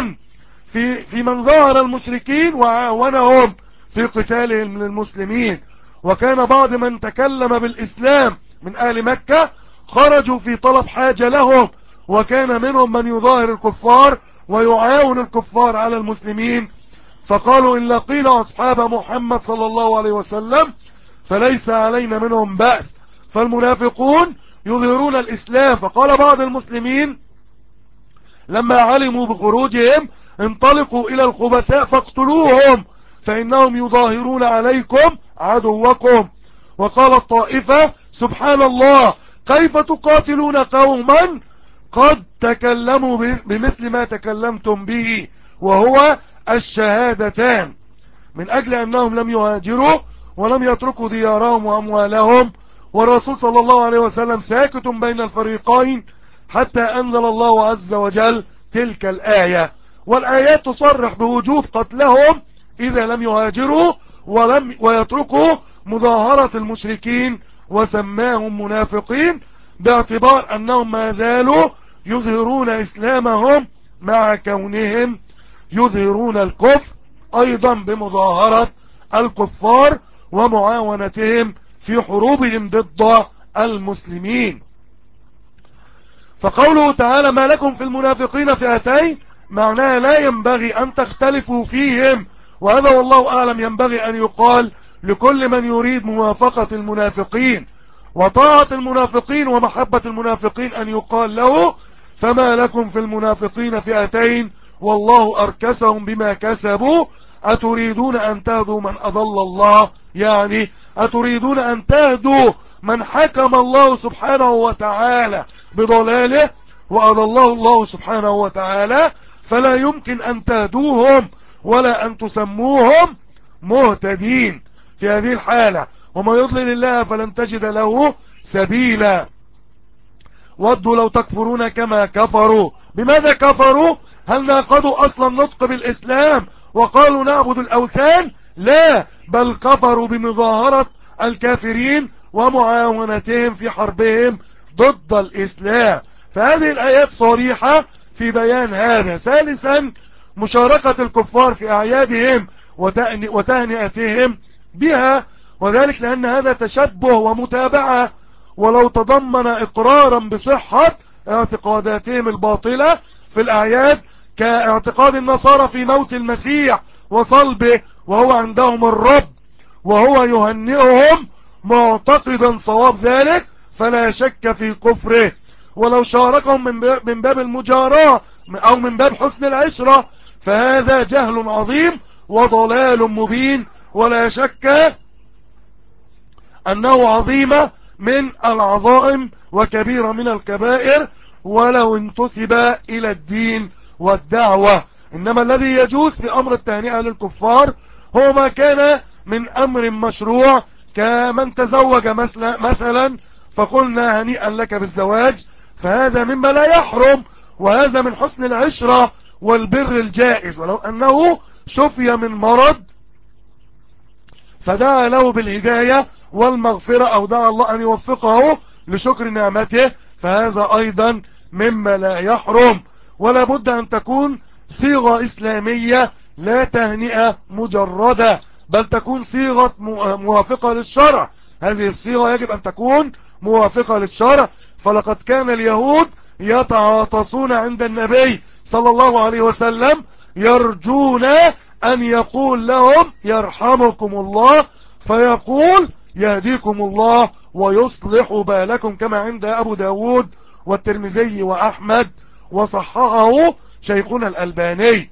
في من ظهر المشركين وعاونهم في قتالهم للمسلمين، وكان بعض من تكلم بالإسلام من أهل مكة خرجوا في طلب حاجة لهم، وكان منهم من يظاهر الكفار ويعاون الكفار على المسلمين، فقالوا إن لقينا أصحاب محمد صلى الله عليه وسلم فليس علينا منهم بأس، فالمنافقون يظهرون الإسلام. فقال بعض المسلمين لما علموا بخروجهم انطلقوا إلى الخبثاء فاقتلوهم فإنهم يظاهرون عليكم عدوكم. وقال الطائفة سبحان الله كيف تقاتلون قوما قد تكلموا بمثل ما تكلمتم به وهو الشهادتان، من أجل أنهم لم يهاجروا ولم يتركوا ديارهم وأموالهم، والرسول صلى الله عليه وسلم ساكت بين الفريقين حتى أنزل الله عز وجل تلك الآية. والآيات تصرح بوجوب قتلهم إذا لم يهاجروا ويتركوا مظاهرة المشركين، وسماهم منافقين باعتبار أنهم ما زالوا يظهرون إسلامهم مع كونهم يظهرون الكفر، أيضا بمظاهرة الكفار ومعاونتهم في حروبهم ضد المسلمين. فقوله تعالى ما لكم في المنافقين فئتين معناها لا ينبغي أن تختلفوا فيهم، وهذا والله أعلم ينبغي أن يقال لكل من يريد موافقة المنافقين وطاعة المنافقين ومحبة المنافقين أن يقال له فما لكم في المنافقين فئتين والله أركسهم بما كسبوا أتريدون أن تهدوا من أضل الله، يعني أتريدون أن تهدوا من حكم الله سبحانه وتعالى بضلاله وأضله الله سبحانه وتعالى، فلا يمكن أن تهدوهم ولا أن تسموهم مهتدين في هذه الحالة. وما يضلل الله فلن تجد له سبيلا. ودوا لو تكفرون كما كفروا. بماذا كفروا؟ هل ناقضوا أصلا نطق بالإسلام وقالوا نعبد الأوثان؟ لا، بل كفروا بمظاهرة الكافرين ومعاونتهم في حربهم ضد الإسلام. فهذه الآيات صريحة في بيان هذا. ثالثا مشاركة الكفار في أعيادهم وتهنئتهم بها، وذلك لأن هذا تشبه ومتابعة، ولو تضمن إقرارا بصحة اعتقاداتهم الباطلة في الأعياد كاعتقاد النصارى في موت المسيح وصلبه وهو عندهم الرب وهو يهنئهم معتقدا صواب ذلك فلا شك في كفره. ولو شاركهم من باب المجاراة أو من باب حسن العشرة فهذا جهل عظيم وضلال مبين، ولا شك أنه عظيمة من العظائم وكبيرة من الكبائر ولو انتسب إلى الدين والدعوة. إنما الذي يجوز في أمر التهنئة للكفار هو ما كان من أمر مشروع، كمن تزوج مثلا فقلنا هنيئا لك بالزواج، فهذا مما لا يحرم، وهذا من حسن العشرة والبر الجائز. ولو أنه شفي من مرض فدعا له بالهداية والمغفرة أو دعا الله أن يوفقه لشكر نعمته فهذا أيضا مما لا يحرم. ولا بد أن تكون صيغة إسلامية لا تهنئة مجردة، بل تكون صيغة موافقة للشرع. هذه الصيغة يجب أن تكون موافقة للشرع. فلقد كان اليهود يتعاطسون عند النبي صلى الله عليه وسلم يرجون أن يقول لهم يرحمكم الله فيقول يهديكم الله ويصلح بالكم، كما عند أبو داود والترمذي وأحمد وصححه شيخنا الألباني.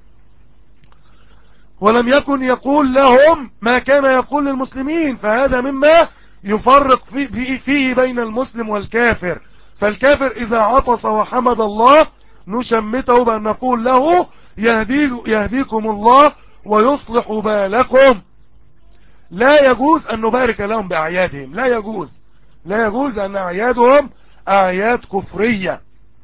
ولم يكن يقول لهم ما كان يقول للمسلمين، فهذا مما يفرق فيه بين المسلم والكافر. فالكافر إذا عطس وحمد الله نشمته بأن نقول له يهديكم الله ويصلح بالكم. لا يجوز أن نبارك لهم بأعيادهم، لا يجوز أن أعيادهم أعياد كفرية.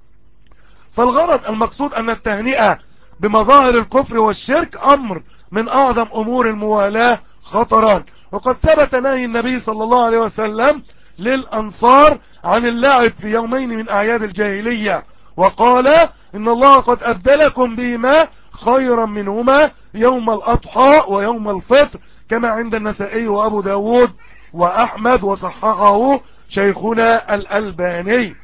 فالغرض المقصود أن التهنئة بمظاهر الكفر والشرك أمر من أعظم أمور الموالاة خطرا. وقد ثبت نهي النبي صلى الله عليه وسلم للأنصار عن اللعب في يومين من أعياد الجاهلية، وقال إن الله قد أبدلكم بهما خيرا منهما يوم الأضحى ويوم الفطر، كما عند النسائي وأبو داود وأحمد وصححه شيخنا الألباني.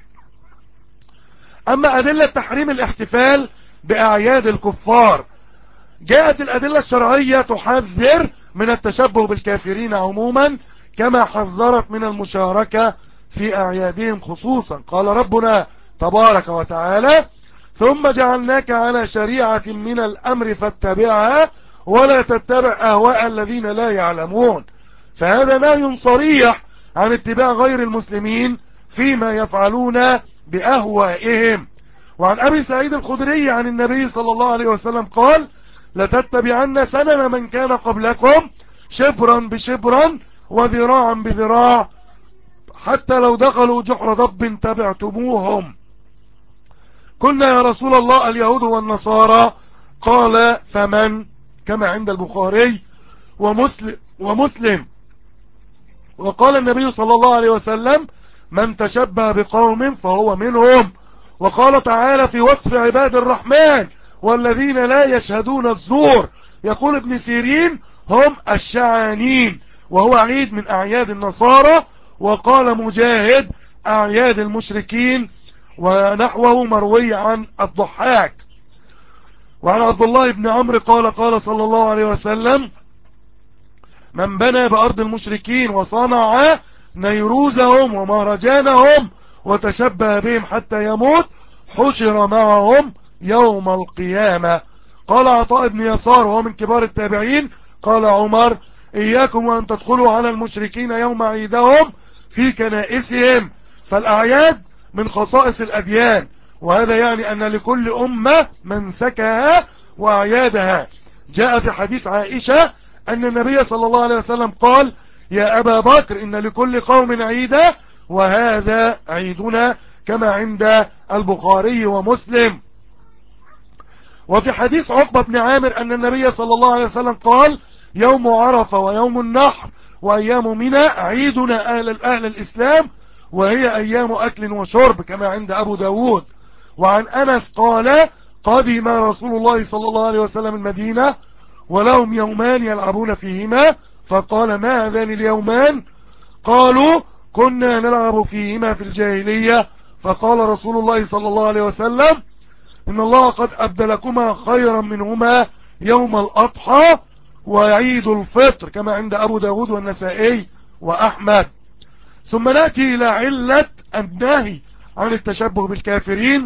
أما أدلة تحريم الاحتفال بأعياد الكفار، جاءت الأدلة الشرعية تحذر من التشبه بالكافرين عموما كما حذرت من المشاركة في أعيادهم خصوصا. قال ربنا تبارك وتعالى ثم جعلناك على شريعة من الأمر فاتبعها ولا تتبع أهواء الذين لا يعلمون. فهذا نهي صريح عن اتباع غير المسلمين فيما يفعلون بأهوائهم. وعن أبي سعيد الخدري عن النبي صلى الله عليه وسلم قال لتتبعن سنن من كان قبلكم شبرا بشبرا وذراعا بذراع حتى لو دخلوا جحر ضب تبعتموهم. قلنا يا رسول الله اليهود والنصارى؟ قال فمن؟ كما عند البخاري ومسلم. وقال النبي صلى الله عليه وسلم من تشبه بقوم فهو منهم. وقال تعالى في وصف عباد الرحمن والذين لا يشهدون الزور، يقول ابن سيرين هم الشعانين، وهو عيد من أعياد النصارى. وقال مجاهد أعياد المشركين. ونحوه مروي عن الضحاك. وعن عبد الله بن عمرو قال قال صلى الله عليه وسلم: من بنى بأرض المشركين وصنع نيروزهم ومهرجانهم وتشبه بهم حتى يموت حشر معهم يوم القيامة. قال عطاء بن يسار وهو من كبار التابعين: قال عمر: إياكم وأن تدخلوا على المشركين يوم عيدهم في كنائسهم، فالأعياد من خصائص الأديان، وهذا يعني أن لكل أمة منسكها وأعيادها. جاء في حديث عائشة أن النبي صلى الله عليه وسلم قال: يا أبا بكر إن لكل قوم عيدا وهذا عيدنا، كما عند البخاري ومسلم. وفي حديث عقبة بن عامر أن النبي صلى الله عليه وسلم قال: يوم عرفة ويوم النحر وأيام منى عيدنا أهل الإسلام، وهي أيام أكل وشرب، كما عند أبو داود. وعن أنس قال: قدم رسول الله صلى الله عليه وسلم المدينة ولهم يومان يلعبون فيهما، فقال: ما هذان اليومان؟ قالوا: كنا نلعب فيهما في الجاهلية. فقال رسول الله صلى الله عليه وسلم: إن الله قد أبدلكما خيرا منهما يوم الأضحى وعيد الفطر، كما عند أبو داود والنسائي وأحمد. ثم نأتي إلى علة النهي عن التشبه بالكافرين.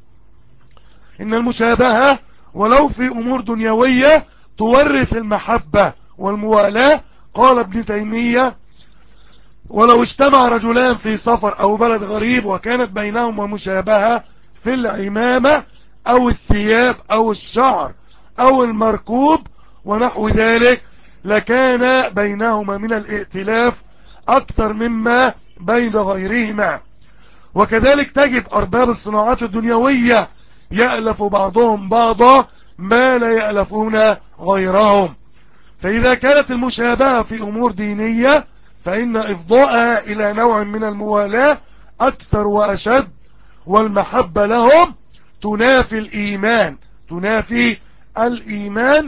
إن المشابهة ولو في أمور دنيوية تورث المحبة والموالاة. قال ابن تيمية: ولو اجتمع رجلان في سفر أو بلد غريب وكانت بينهما مشابهة في العمامة أو الثياب أو الشعر أو المركوب ونحو ذلك، لكان بينهما من الائتلاف أكثر مما بين غيرهما. وكذلك تجد أرباب الصناعات الدنيوية يألف بعضهم بعضا ما لا يألفون غيرهم. فإذا كانت المشابهة في أمور دينية فإن إفضاءها إلى نوع من الموالاة أكثر وأشد، والمحبة لهم تنافي الإيمان.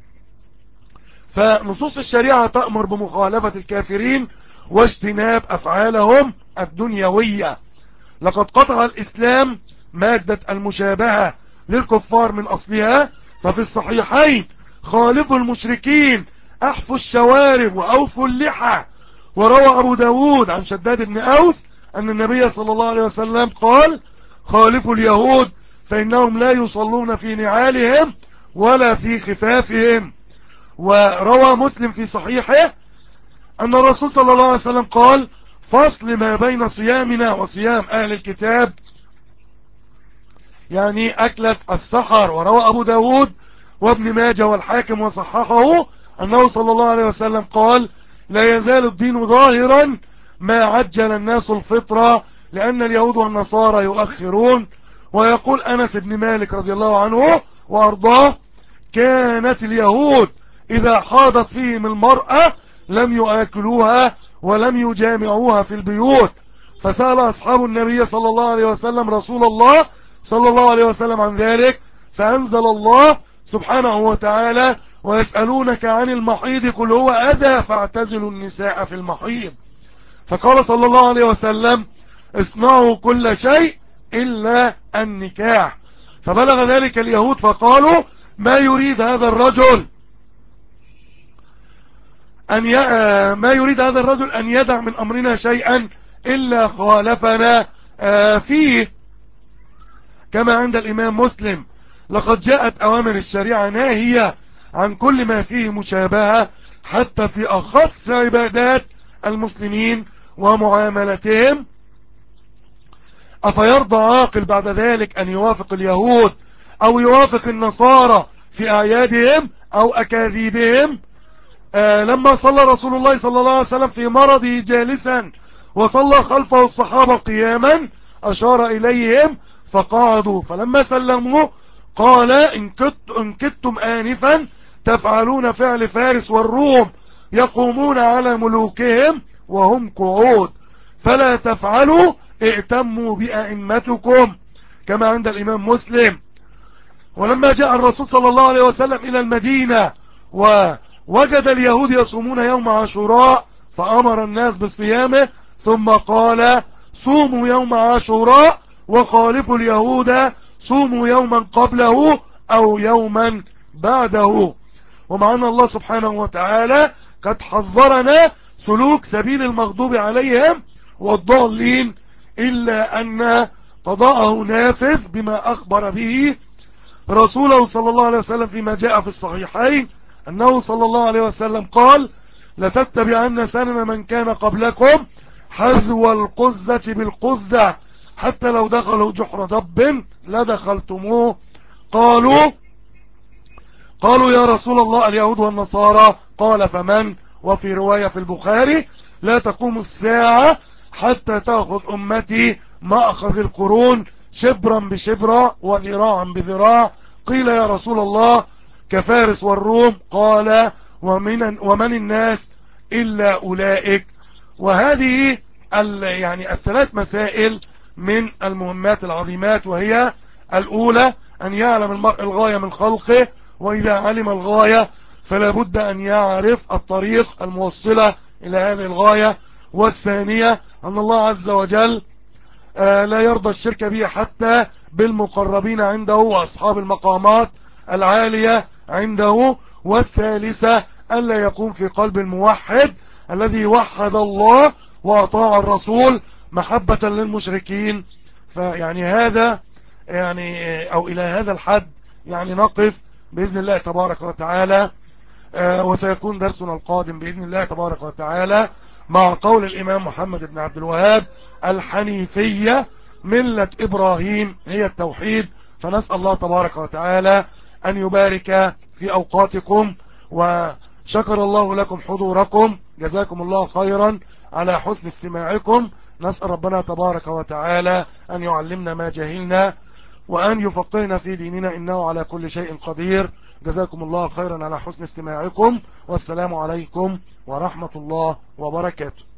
فنصوص الشريعة تأمر بمخالفة الكافرين واجتناب أفعالهم الدنيوية. لقد قطع الإسلام مادة المشابهة للكفار من أصلها، ففي الصحيحين: خالفوا المشركين، أحفوا الشوارب وأوفوا اللحى. وروى أبو داود عن شداد بن أوس أن النبي صلى الله عليه وسلم قال: خالفوا اليهود فإنهم لا يصلون في نعالهم ولا في خفافهم. وروى مسلم في صحيحه أن الرسول صلى الله عليه وسلم قال: فصل ما بين صيامنا وصيام أهل الكتاب، يعني أكلة السحر. وروى أبو داود وابن ماجه والحاكم وصححه أنه صلى الله عليه وسلم قال: لا يزال الدين ظاهرا ما عجل الناس الفطرة، لأن اليهود والنصارى يؤخرون. ويقول أنس بن مالك رضي الله عنه وأرضاه: كانت اليهود إذا حاضت فيهم المرأة لم يؤكلوها ولم يجامعوها في البيوت. فسأل أصحاب النبي صلى الله عليه وسلم رسول الله صلى الله عليه وسلم عن ذلك، فأنزل الله سبحانه وتعالى: ويسألونك عن المحيض قل هو أذى فاعتزلوا النساء في المحيض. فقال صلى الله عليه وسلم: اصنعوا كل شيء إلا النكاح. فبلغ ذلك اليهود فقالوا: ما يريد هذا الرجل أن يدع من أمرنا شيئا إلا خالفنا فيه، كما عند الإمام مسلم. لقد جاءت أوامر الشريعة ناهية عن كل ما فيه مشابهة، حتى في أخص عبادات المسلمين ومعاملتهم. أفيرضى عاقل بعد ذلك أن يوافق اليهود أو يوافق النصارى في أعيادهم أو أكاذيبهم؟ لما صلى رسول الله صلى الله عليه وسلم في مرضه جالسا وصلى خلفه الصحابة قياما أشار إليهم فقعدوا، فلما سلموا قال: إن كدتم آنفا تفعلون فعل فارس والروم يقومون على ملوكهم وهم قعود، فلا تفعلوا، ائتموا بأئمتكم، كما عند الإمام مسلم. ولما جاء الرسول صلى الله عليه وسلم إلى المدينة ووجد اليهود يصومون يوم عاشوراء فأمر الناس بصيامه، ثم قال: صوموا يوم عاشوراء وخالفوا اليهود صوموا يوما قبله أو يوما بعده. ومع أن الله سبحانه وتعالى قد حذرنا سلوك سبيل المغضوب عليهم والضالين، إلا أن قضاءه نافذ بما أخبر به رسوله صلى الله عليه وسلم فيما جاء في الصحيحين أنه صلى الله عليه وسلم قال: لتتبعن سنن من كان قبلكم حذو القزة بالقزة حتى لو دخلوا جحر ضب لدخلتموه. قالوا يا رسول الله اليهود والنصارى؟ قال: فمن؟ وفي رواية في البخاري: لا تقوم الساعة حتى تأخذ أمتي ما أخذ القرون شبرا بشبرا وذراعا بذراع. قيل يا رسول الله كفارس والروم؟ قال: ومن الناس إلا أولئك. وهذه يعني الثلاث مسائل من المهمات العظيمات، وهي الأولى أن يعلم المرء الغاية من خلقه، وإذا علم الغاية فلا بد أن يعرف الطريق الموصلة إلى هذه الغاية. والثانية أن الله عز وجل لا يرضى الشرك به حتى بالمقربين عنده وأصحاب المقامات العالية عنده. والثالثة ألا يكون في قلب الموحد الذي وحد الله وأطاع الرسول محبة للمشركين. فيعني هذا يعني أو إلى هذا الحد يعني نقف بإذن الله تبارك وتعالى. وسيكون درسنا القادم بإذن الله تبارك وتعالى مع قول الإمام محمد بن عبد الوهاب: الحنيفية ملة إبراهيم هي التوحيد. فنسأل الله تبارك وتعالى أن يبارك في أوقاتكم، وشكر الله لكم حضوركم. جزاكم الله خيرا على حسن استماعكم. نسأل ربنا تبارك وتعالى أن يعلمنا ما جهلنا وأن يفقهنا في ديننا، إنه على كل شيء قدير. جزاكم الله خيرا على حسن استماعكم، والسلام عليكم ورحمة الله وبركاته.